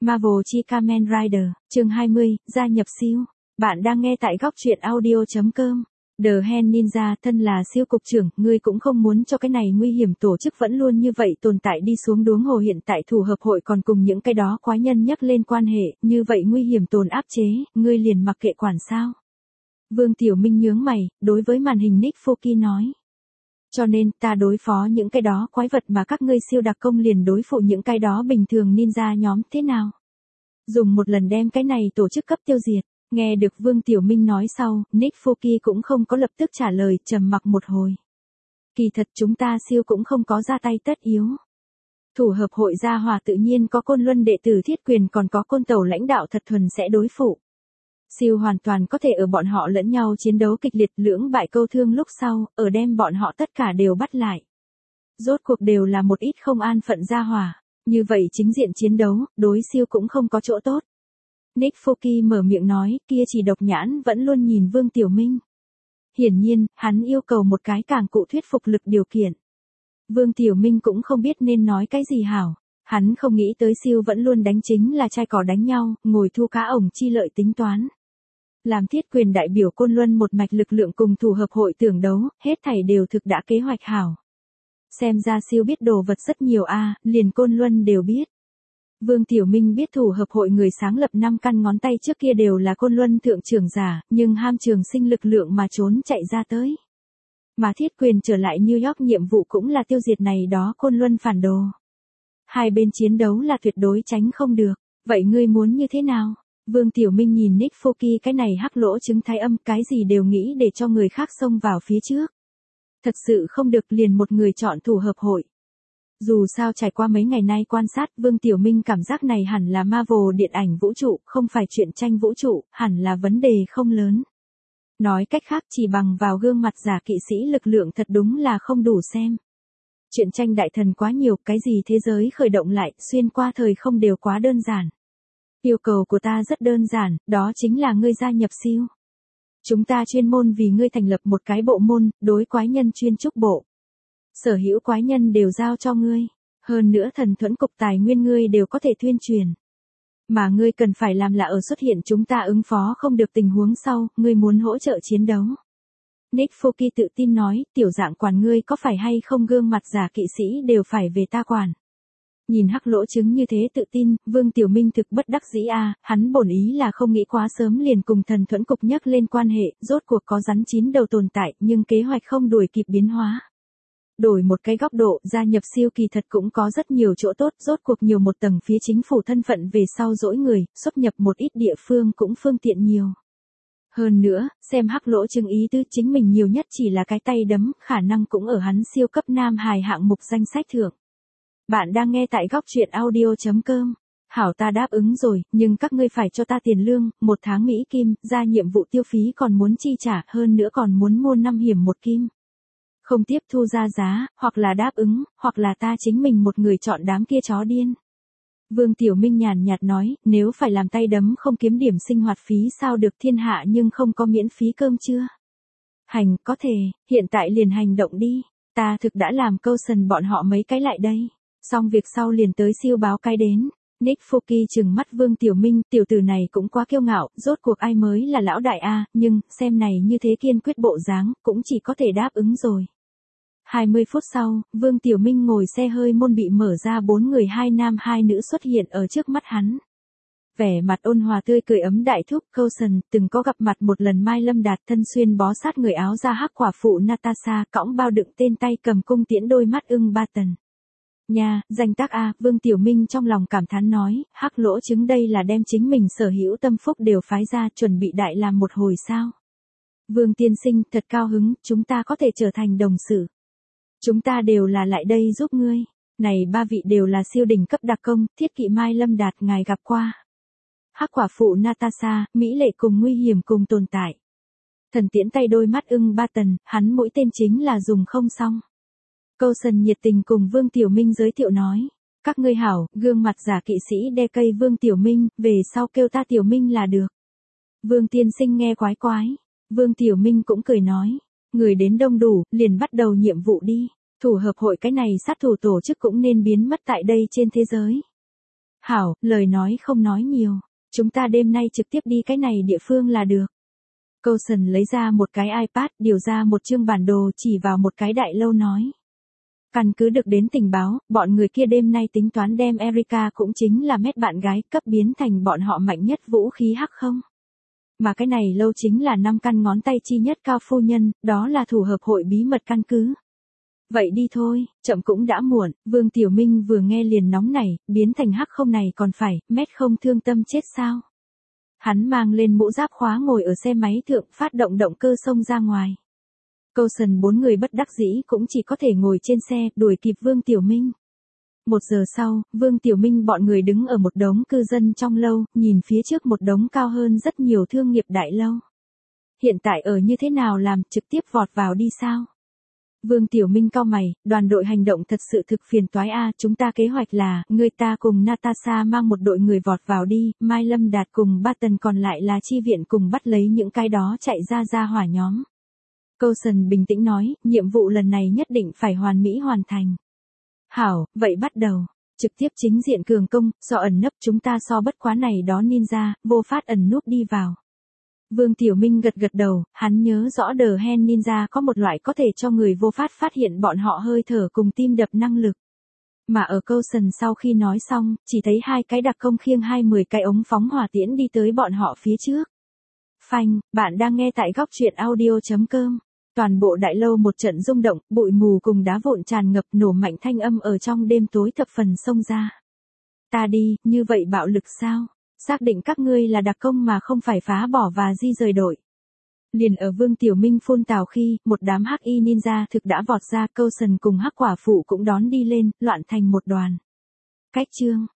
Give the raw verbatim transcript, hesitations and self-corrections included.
Marvel chi Kamen Rider, chương hai mươi, gia nhập siêu. Bạn đang nghe tại góc truyện audio chấm com. The Hand Ninja, thân là siêu cục trưởng, ngươi cũng không muốn cho cái này nguy hiểm tổ chức vẫn luôn như vậy tồn tại đi xuống đuống hồ. Hiện tại thủ hợp hội còn cùng những cái đó quái nhân nhắc lên quan hệ, như vậy nguy hiểm tồn áp chế, ngươi liền mặc kệ quản sao. Vương Tiểu Minh nhướng mày, đối với màn hình Nick Fuki nói. Cho nên, ta đối phó những cái đó quái vật mà các ngươi siêu đặc công liền đối phụ những cái đó bình thường ninja nhóm thế nào. Dùng một lần đem cái này tổ chức cấp tiêu diệt. Nghe được Vương Tiểu Minh nói sau, Nick Fuki cũng không có lập tức trả lời, trầm mặc một hồi. Kỳ thật chúng ta siêu cũng không có ra tay tất yếu. Thủ hợp hội gia hòa tự nhiên có côn luân đệ tử thiết quyền còn có côn tàu lãnh đạo thật thuần sẽ đối phụ. Siêu hoàn toàn có thể ở bọn họ lẫn nhau chiến đấu kịch liệt lưỡng bại câu thương lúc sau, ở đem bọn họ tất cả đều bắt lại. Rốt cuộc đều là một ít không an phận gia hòa, như vậy chính diện chiến đấu, đối siêu cũng không có chỗ tốt. Nick Fuki mở miệng nói, kia chỉ độc nhãn vẫn luôn nhìn Vương Tiểu Minh. Hiển nhiên, hắn yêu cầu một cái càng cụ thuyết phục lực điều kiện. Vương Tiểu Minh cũng không biết nên nói cái gì hảo. Hắn không nghĩ tới siêu vẫn luôn đánh chính là trai cỏ đánh nhau, ngồi thu cá ổng chi lợi tính toán. Làm thiết quyền đại biểu côn luân một mạch lực lượng cùng thủ hợp hội tưởng đấu, hết thảy đều thực đã kế hoạch hảo. Xem ra siêu biết đồ vật rất nhiều a, liền côn luân đều biết. Vương Tiểu Minh biết thủ hợp hội người sáng lập năm căn ngón tay trước kia đều là côn luân thượng trưởng giả, nhưng ham trường sinh lực lượng mà trốn chạy ra tới. Mà thiết quyền trở lại New York nhiệm vụ cũng là tiêu diệt này đó côn luân phản đồ. Hai bên chiến đấu là tuyệt đối tránh không được, vậy ngươi muốn như thế nào? Vương Tiểu Minh nhìn Nick Fuki cái này hắc lỗ trứng thái âm, cái gì đều nghĩ để cho người khác xông vào phía trước. Thật sự không được liền một người chọn thủ hợp hội. Dù sao trải qua mấy ngày nay quan sát, Vương Tiểu Minh cảm giác này hẳn là Marvel điện ảnh vũ trụ, không phải chuyện tranh vũ trụ, hẳn là vấn đề không lớn. Nói cách khác chỉ bằng vào gương mặt giả kỵ sĩ lực lượng thật đúng là không đủ xem. Chuyện tranh đại thần quá nhiều, cái gì thế giới khởi động lại, xuyên qua thời không đều quá đơn giản. Yêu cầu của ta rất đơn giản, đó chính là ngươi gia nhập siêu. Chúng ta chuyên môn vì ngươi thành lập một cái bộ môn, đối quái nhân chuyên trúc bộ. Sở hữu quái nhân đều giao cho ngươi, hơn nữa thần thuẫn cục tài nguyên ngươi đều có thể tuyên truyền. Mà ngươi cần phải làm là ở xuất hiện chúng ta ứng phó không được tình huống sau, ngươi muốn hỗ trợ chiến đấu. Nick Fuki tự tin nói, tiểu dạng quản ngươi có phải hay không gương mặt giả kỵ sĩ đều phải về ta quản. Nhìn hắc lỗ trứng như thế tự tin, Vương Tiểu Minh thực bất đắc dĩ a, à, hắn bổn ý là không nghĩ quá sớm liền cùng thần thuẫn cục nhắc lên quan hệ, rốt cuộc có rắn chín đầu tồn tại, nhưng kế hoạch không đuổi kịp biến hóa. Đổi một cái góc độ, gia nhập siêu kỳ thật cũng có rất nhiều chỗ tốt, rốt cuộc nhiều một tầng phía chính phủ thân phận về sau dỗi người, xuất nhập một ít địa phương cũng phương tiện nhiều. Hơn nữa, xem hắc lỗ trứng ý tứ chính mình nhiều nhất chỉ là cái tay đấm, khả năng cũng ở hắn siêu cấp nam hài hạng mục danh sách thưởng. Bạn đang nghe tại góc truyện audio chấm com. Hảo ta đáp ứng rồi, nhưng các ngươi phải cho ta tiền lương, một tháng Mỹ kim, ra nhiệm vụ tiêu phí còn muốn chi trả, hơn nữa còn muốn mua năm hiểm một kim. Không tiếp thu ra giá, hoặc là đáp ứng, hoặc là ta chính mình một người chọn đám kia chó điên. Vương Tiểu Minh nhàn nhạt nói, nếu phải làm tay đấm không kiếm điểm sinh hoạt phí sao được, thiên hạ nhưng không có miễn phí cơm chưa? Hành, có thể, hiện tại liền hành động đi, ta thực đã làm câu sần bọn họ mấy cái lại đây. Xong việc sau liền tới siêu báo cái đến. Nick Fuki trừng mắt Vương Tiểu Minh, tiểu tử này cũng quá kiêu ngạo, rốt cuộc ai mới là lão đại a, nhưng, xem này như thế kiên quyết bộ dáng, cũng chỉ có thể đáp ứng rồi. hai mươi phút sau, Vương Tiểu Minh ngồi xe hơi môn bị mở ra, bốn người hai nam hai nữ xuất hiện ở trước mắt hắn. Vẻ mặt ôn hòa tươi cười ấm đại thúc Coulson, từng có gặp mặt một lần Mai Lâm Đạt, thân xuyên bó sát người áo da hắc quả phụ Natasha, cõng bao đựng tên tay cầm cung tiễn đôi mắt ưng ba tần. Nha, danh tác a, Vương Tiểu Minh trong lòng cảm thán nói, hắc lỗ trứng đây là đem chính mình sở hữu tâm phúc đều phái ra, chuẩn bị đại làm một hồi sao. Vương tiên sinh, thật cao hứng, chúng ta có thể trở thành đồng sự. Chúng ta đều là lại đây giúp ngươi. Này ba vị đều là siêu đỉnh cấp đặc công, thiết kỵ Mai Lâm Đạt ngài gặp qua. Hắc quả phụ Natasha, mỹ lệ cùng nguy hiểm cùng tồn tại. Thần tiễn tay đôi mắt ưng ba tần, hắn mũi tên chính là dùng không xong. Coulson nhiệt tình cùng Vương Tiểu Minh giới thiệu nói, các ngươi hảo, gương mặt giả kỵ sĩ đe cây Vương Tiểu Minh, về sau kêu ta Tiểu Minh là được. Vương tiên sinh nghe quái quái, Vương Tiểu Minh cũng cười nói, người đến đông đủ, liền bắt đầu nhiệm vụ đi, thủ hợp hội cái này sát thủ tổ chức cũng nên biến mất tại đây trên thế giới. Hảo, lời nói không nói nhiều. Chúng ta đêm nay trực tiếp đi cái này địa phương là được. Coulson lấy ra một cái iPad, điều ra một chương bản đồ chỉ vào một cái đại lâu nói. Căn cứ được đến tình báo, bọn người kia đêm nay tính toán đem Erika cũng chính là mét bạn gái cấp biến thành bọn họ mạnh nhất vũ khí hắc không. Mà cái này lâu chính là năm căn ngón tay chi nhất cao phu nhân, đó là thủ hợp hội bí mật căn cứ. Vậy đi thôi, chậm cũng đã muộn, Vương Tiểu Minh vừa nghe liền nóng nảy, biến thành hắc không này còn phải, mét không thương tâm chết sao. Hắn mang lên mũ giáp khóa ngồi ở xe máy thượng phát động động cơ xông ra ngoài. Coulson bốn người bất đắc dĩ cũng chỉ có thể ngồi trên xe đuổi kịp Vương Tiểu Minh. Một giờ sau, Vương Tiểu Minh bọn người đứng ở một đống cư dân trong lâu, nhìn phía trước một đống cao hơn rất nhiều thương nghiệp đại lâu. Hiện tại ở như thế nào làm, trực tiếp vọt vào đi sao? Vương Tiểu Minh cau mày, đoàn đội hành động thật sự thực phiền toái a, chúng ta kế hoạch là, người ta cùng Natasha mang một đội người vọt vào đi, Mai Lâm Đạt cùng Barton còn lại là chi viện cùng bắt lấy những cái đó chạy ra ra hỏa nhóm. Coulson bình tĩnh nói, nhiệm vụ lần này nhất định phải hoàn mỹ hoàn thành. Hảo, vậy bắt đầu. Trực tiếp chính diện cường công, so ẩn nấp chúng ta so bất quá này đó ninja, vô phát ẩn núp đi vào. Vương Tiểu Minh gật gật đầu, hắn nhớ rõ The Hand Ninja có một loại có thể cho người vô phát phát hiện bọn họ hơi thở cùng tim đập năng lực. Mà ở Coulson sau khi nói xong, chỉ thấy hai cái đặc công khiêng hai mươi cái ống phóng hỏa tiễn đi tới bọn họ phía trước. Phanh, bạn đang nghe tại góc truyện audio chấm com. Toàn bộ đại lâu một trận rung động, bụi mù cùng đá vụn tràn ngập nổ mạnh thanh âm ở trong đêm tối thập phần xông ra. Ta đi, như vậy bạo lực sao? Xác định các ngươi là đặc công mà không phải phá bỏ và di rời đội. Liền ở Vương Tiểu Minh phun tào khi, một đám hắc y ninja thực đã vọt ra, Coulson cùng hắc quả phụ cũng đón đi lên, loạn thành một đoàn. Cách chương